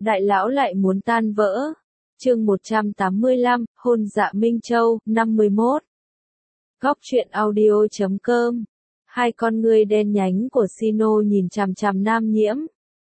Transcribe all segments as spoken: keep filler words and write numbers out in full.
Đại lão lại muốn tan vỡ. Chương một trăm tám mươi lăm, hôn Dạ Minh Châu, năm mươi mốt. Góc truyện audio chấm com. Hai con ngươi đen nhánh của Sino nhìn chằm chằm Nam Nhiễm.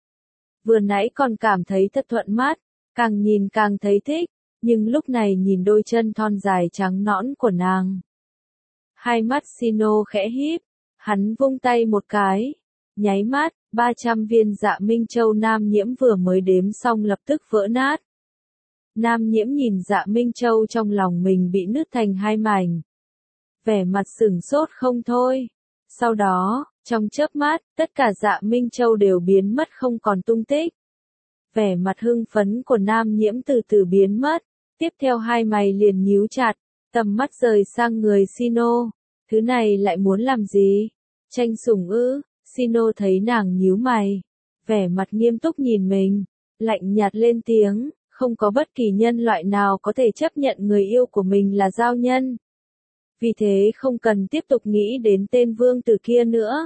Vừa nãy còn cảm thấy thật thuận mắt, càng nhìn càng thấy thích, nhưng lúc này nhìn đôi chân thon dài trắng nõn của nàng. Hai mắt Sino khẽ híp, hắn vung tay một cái, nháy mắt, ba trăm viên Dạ Minh Châu Nam Nhiễm vừa mới đếm xong lập tức vỡ nát. Nam Nhiễm nhìn Dạ Minh Châu trong lòng mình bị nứt thành hai mảnh. Vẻ mặt sửng sốt không thôi. Sau đó, trong chớp mắt, tất cả Dạ Minh Châu đều biến mất không còn tung tích. Vẻ mặt hưng phấn của Nam Nhiễm từ từ biến mất, tiếp theo hai mày liền nhíu chặt, tầm mắt rời sang người Sino. Thứ này lại muốn làm gì? Tranh sủng ư? Sino thấy nàng nhíu mày, vẻ mặt nghiêm túc nhìn mình, lạnh nhạt lên tiếng, không có bất kỳ nhân loại nào có thể chấp nhận người yêu của mình là giao nhân. Vì thế không cần tiếp tục nghĩ đến tên vương tử kia nữa.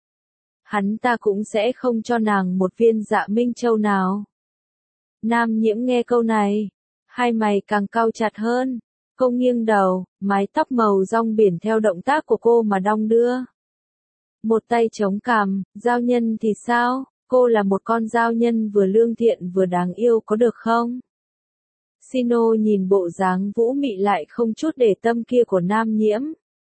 Hắn ta cũng sẽ không cho nàng một viên Dạ Minh Châu nào. Nam Nhiễm nghe câu này, hai mày càng cau chặt hơn, cô nghiêng đầu, mái tóc màu rong biển theo động tác của cô mà đong đưa. Một tay chống cằm, giao nhân thì sao, cô là một con giao nhân vừa lương thiện vừa đáng yêu có được không? Sino nhìn bộ dáng vũ mị lại không chút để tâm kia của Nam Nhiễm.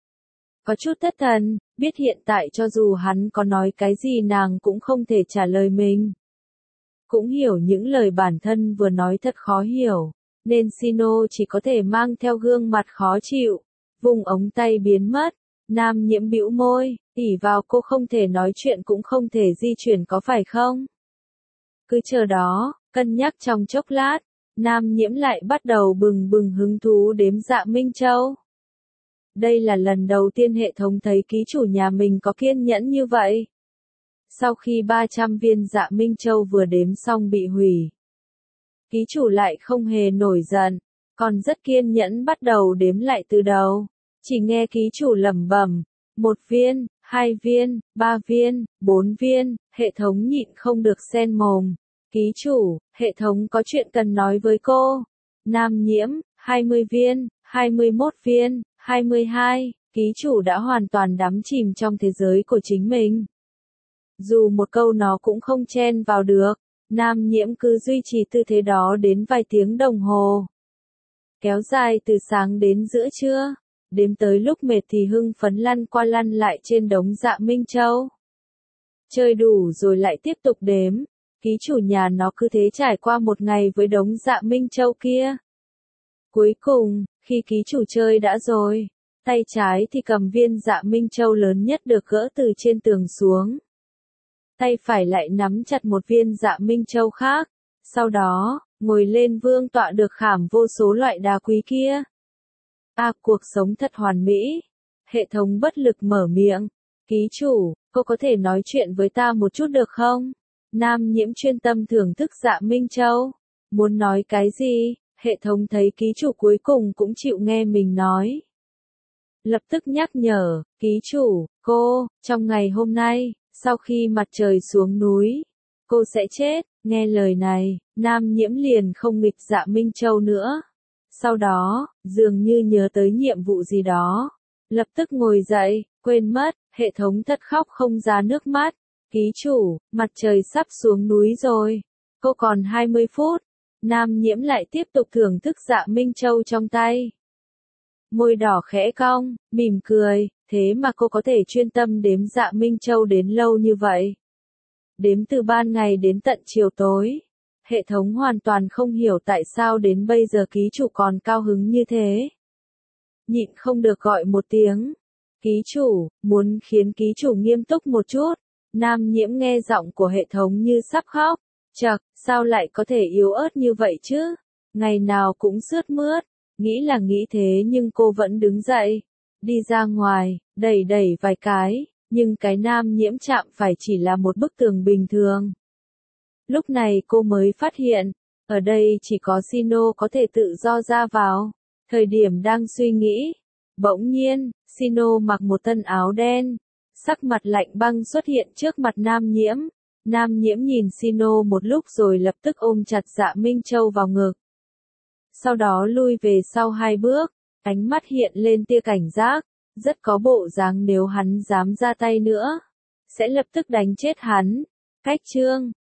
Có chút thất thần, biết hiện tại cho dù hắn có nói cái gì nàng cũng không thể trả lời mình. Cũng hiểu những lời bản thân vừa nói thật khó hiểu, nên Sino chỉ có thể mang theo gương mặt khó chịu, vùng ống tay biến mất. Nam Nhiễm bĩu môi, ỉ vào cô không thể nói chuyện cũng không thể di chuyển có phải không? Cứ chờ đó, cân nhắc trong chốc lát, Nam Nhiễm lại bắt đầu bừng bừng hứng thú đếm Dạ Minh Châu. Đây là lần đầu tiên hệ thống thấy ký chủ nhà mình có kiên nhẫn như vậy. Sau khi ba trăm viên Dạ Minh Châu vừa đếm xong bị hủy, ký chủ lại không hề nổi giận, còn rất kiên nhẫn bắt đầu đếm lại từ đầu. Chỉ nghe ký chủ lẩm bẩm, một viên, hai viên, ba viên, bốn viên, hệ thống nhịn không được sen mồm. Ký chủ, hệ thống có chuyện cần nói với cô. Nam Nhiễm, hai mươi viên, hai mươi mốt viên, hai mươi hai, ký chủ đã hoàn toàn đắm chìm trong thế giới của chính mình. Dù một câu nó cũng không chen vào được, Nam Nhiễm cứ duy trì tư thế đó đến vài tiếng đồng hồ. Kéo dài từ sáng đến giữa trưa. Đếm tới lúc mệt thì hưng phấn lăn qua lăn lại trên đống Dạ Minh Châu. Chơi đủ rồi lại tiếp tục đếm, ký chủ nhà nó cứ thế trải qua một ngày với đống Dạ Minh Châu kia. Cuối cùng, khi ký chủ chơi đã rồi, tay trái thì cầm viên Dạ Minh Châu lớn nhất được gỡ từ trên tường xuống. Tay phải lại nắm chặt một viên Dạ Minh Châu khác, sau đó, ngồi lên vương tọa được khảm vô số loại đá quý kia. À, cuộc sống thật hoàn mỹ. Hệ thống bất lực mở miệng. Ký chủ, cô có thể nói chuyện với ta một chút được không? Nam Nhiễm chuyên tâm thưởng thức Dạ Minh Châu. Muốn nói cái gì? Hệ thống thấy ký chủ cuối cùng cũng chịu nghe mình nói. Lập tức nhắc nhở, ký chủ, cô, trong ngày hôm nay, sau khi mặt trời xuống núi, cô sẽ chết. Nghe lời này, Nam Nhiễm liền không nghịch Dạ Minh Châu nữa. Sau đó, dường như nhớ tới nhiệm vụ gì đó, lập tức ngồi dậy, quên mất, hệ thống thật khóc không ra nước mắt. Ký chủ, mặt trời sắp xuống núi rồi, cô còn hai mươi phút. Nam Nhiễm lại tiếp tục thưởng thức Dạ Minh Châu trong tay. Môi đỏ khẽ cong, mỉm cười, thế mà cô có thể chuyên tâm đếm Dạ Minh Châu đến lâu như vậy. Đếm từ ban ngày đến tận chiều tối. Hệ thống hoàn toàn không hiểu tại sao đến bây giờ ký chủ còn cao hứng như thế. Nhịn không được gọi một tiếng. Ký chủ, muốn khiến ký chủ nghiêm túc một chút. Nam Nhiễm nghe giọng của hệ thống như sắp khóc. Chậc, sao lại có thể yếu ớt như vậy chứ? Ngày nào cũng sướt mướt. Nghĩ là nghĩ thế nhưng cô vẫn đứng dậy. Đi ra ngoài, đẩy đẩy vài cái. Nhưng cái Nam Nhiễm chạm phải chỉ là một bức tường bình thường. Lúc này cô mới phát hiện, ở đây chỉ có Sino có thể tự do ra vào. Thời điểm đang suy nghĩ, bỗng nhiên, Sino mặc một thân áo đen, sắc mặt lạnh băng xuất hiện trước mặt Nam Nhiễm. Nam Nhiễm nhìn Sino một lúc rồi lập tức ôm chặt Dạ Minh Châu vào ngực. Sau đó lui về sau hai bước, ánh mắt hiện lên tia cảnh giác, rất có bộ dáng nếu hắn dám ra tay nữa, sẽ lập tức đánh chết hắn. Cách chương